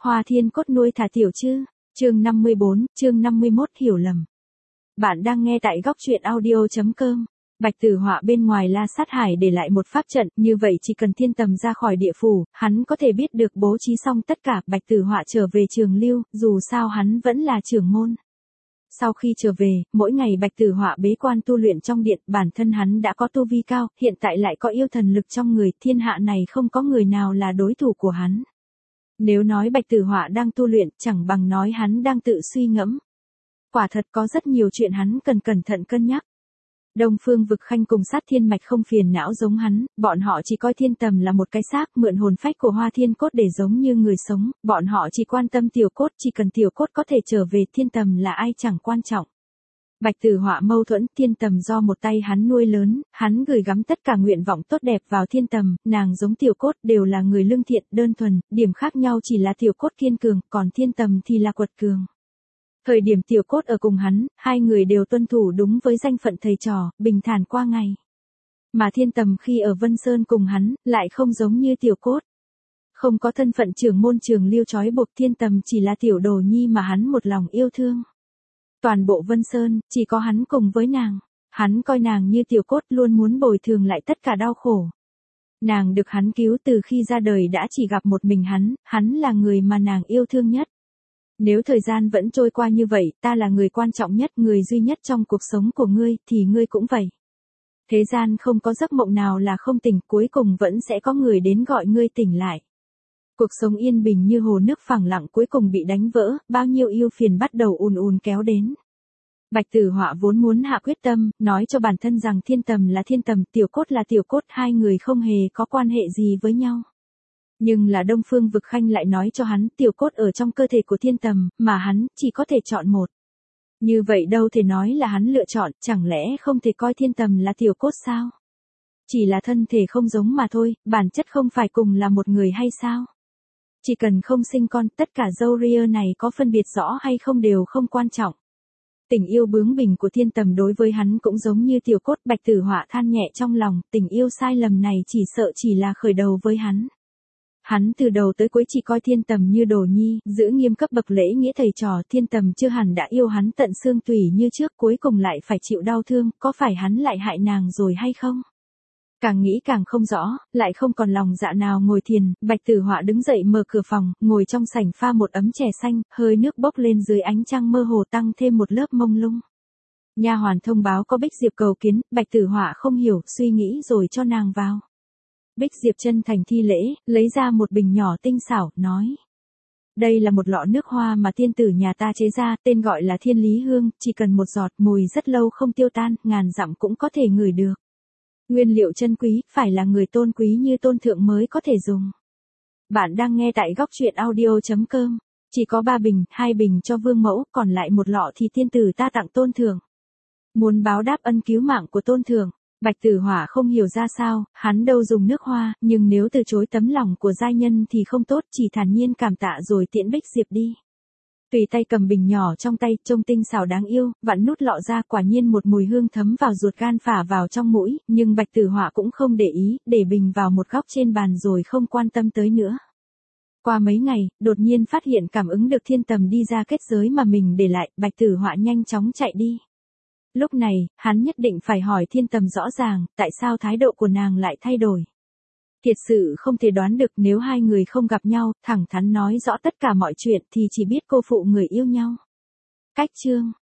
Hoa Thiên Cốt nuôi thả tiểu chứ. Chương 54, chương 51 hiểu lầm. Bạn đang nghe tại góc truyện audio.com. Bạch Tử Họa bên ngoài La Sát Hải để lại một pháp trận, như vậy chỉ cần Thiên Tầm ra khỏi địa phủ, hắn có thể biết được bố trí xong tất cả. Bạch Tử Họa trở về Trường Lưu, dù sao hắn vẫn là trưởng môn. Sau khi trở về, mỗi ngày Bạch Tử Họa bế quan tu luyện trong điện, bản thân hắn đã có tu vi cao, hiện tại lại có yêu thần lực trong người, thiên hạ này không có người nào là đối thủ của hắn. Nếu nói Bạch Tử Họa đang tu luyện, chẳng bằng nói hắn đang tự suy ngẫm. Quả thật có rất nhiều chuyện hắn cần cẩn thận cân nhắc. Đông Phương Vực Khanh cùng Sát Thiên Mạch không phiền não giống hắn, bọn họ chỉ coi Thiên Tầm là một cái xác, mượn hồn phách của Hoa Thiên Cốt để giống như người sống, bọn họ chỉ quan tâm tiểu cốt, chỉ cần tiểu cốt có thể trở về, Thiên Tầm là ai chẳng quan trọng. Bạch Tử Họa mâu thuẫn, Thiên Tầm do một tay hắn nuôi lớn, hắn gửi gắm tất cả nguyện vọng tốt đẹp vào Thiên Tầm, nàng giống tiểu cốt đều là người lương thiện, đơn thuần, điểm khác nhau chỉ là tiểu cốt kiên cường, còn Thiên Tầm thì là quật cường. Thời điểm tiểu cốt ở cùng hắn, hai người đều tuân thủ đúng với danh phận thầy trò, bình thản qua ngày. Mà Thiên Tầm khi ở Vân Sơn cùng hắn, lại không giống như tiểu cốt. Không có thân phận trưởng môn Trường Lưu trói buộc, Thiên Tầm chỉ là tiểu đồ nhi mà hắn một lòng yêu thương. Toàn bộ Vân Sơn, chỉ có hắn cùng với nàng. Hắn coi nàng như tiểu cốt, luôn muốn bồi thường lại tất cả đau khổ. Nàng được hắn cứu từ khi ra đời đã chỉ gặp một mình hắn là người mà nàng yêu thương nhất. Nếu thời gian vẫn trôi qua như vậy, ta là người quan trọng nhất, người duy nhất trong cuộc sống của ngươi, thì ngươi cũng vậy. Thế gian không có giấc mộng nào là không tỉnh, cuối cùng vẫn sẽ có người đến gọi ngươi tỉnh lại. Cuộc sống yên bình như hồ nước phẳng lặng cuối cùng bị đánh vỡ, bao nhiêu ưu phiền bắt đầu ùn ùn kéo đến. Bạch Tử Họa vốn muốn hạ quyết tâm, nói cho bản thân rằng Thiên Tầm là Thiên Tầm, tiểu cốt là tiểu cốt, hai người không hề có quan hệ gì với nhau. Nhưng là Đông Phương Vực Khanh lại nói cho hắn, tiểu cốt ở trong cơ thể của Thiên Tầm, mà hắn chỉ có thể chọn một. Như vậy đâu thể nói là hắn lựa chọn, chẳng lẽ không thể coi Thiên Tầm là tiểu cốt sao? Chỉ là thân thể không giống mà thôi, bản chất không phải cùng là một người hay sao? Chỉ cần không sinh con, tất cả dâu ria này có phân biệt rõ hay không đều không quan trọng. Tình yêu bướng bỉnh của Thiên Tầm đối với hắn cũng giống như tiểu cốt. Bạch Tử Họa than nhẹ trong lòng, tình yêu sai lầm này chỉ sợ chỉ là khởi đầu với hắn. Hắn từ đầu tới cuối chỉ coi Thiên Tầm như đồ nhi, giữ nghiêm cấp bậc lễ nghĩa thầy trò. Thiên Tầm chưa hẳn đã yêu hắn tận xương tủy như trước, cuối cùng lại phải chịu đau thương, có phải hắn lại hại nàng rồi hay không? Càng nghĩ càng không rõ, lại không còn lòng dạ nào ngồi thiền. Bạch Tử Họa đứng dậy mở cửa phòng, ngồi trong sảnh pha một ấm chè xanh, hơi nước bốc lên dưới ánh trăng mơ hồ tăng thêm một lớp mông lung. Nha hoàn thông báo có Bích Diệp cầu kiến, Bạch Tử Họa không hiểu, suy nghĩ rồi cho nàng vào. Bích Diệp chân thành thi lễ, lấy ra một bình nhỏ tinh xảo, nói. Đây là một lọ nước hoa mà tiên tử nhà ta chế ra, tên gọi là Thiên Lý Hương, chỉ cần một giọt, mùi rất lâu không tiêu tan, ngàn dặm cũng có thể ngửi được. Nguyên liệu chân quý, phải là người tôn quý như tôn thượng mới có thể dùng. Bạn đang nghe tại góc truyện audio.com. Chỉ có 3 bình, 2 bình cho vương mẫu, còn lại một lọ thì tiên tử ta tặng tôn thượng. Muốn báo đáp ân cứu mạng của tôn thượng. Bạch Tử Họa không hiểu ra sao, hắn đâu dùng nước hoa, nhưng nếu từ chối tấm lòng của giai nhân thì không tốt, chỉ thản nhiên cảm tạ rồi tiễn Bích Diệp đi. Tùy tay cầm bình nhỏ trong tay, trông tinh xảo đáng yêu, vặn nút lọ ra, quả nhiên một mùi hương thấm vào ruột gan phả vào trong mũi, nhưng Bạch Tử Họa cũng không để ý, để bình vào một góc trên bàn rồi không quan tâm tới nữa. Qua mấy ngày, đột nhiên phát hiện cảm ứng được Thiên Tầm đi ra kết giới mà mình để lại, Bạch Tử Họa nhanh chóng chạy đi. Lúc này, hắn nhất định phải hỏi Thiên Tầm rõ ràng, tại sao thái độ của nàng lại thay đổi. Thiệt sự không thể đoán được, nếu hai người không gặp nhau, thẳng thắn nói rõ tất cả mọi chuyện thì chỉ biết cô phụ người yêu nhau. Cách chương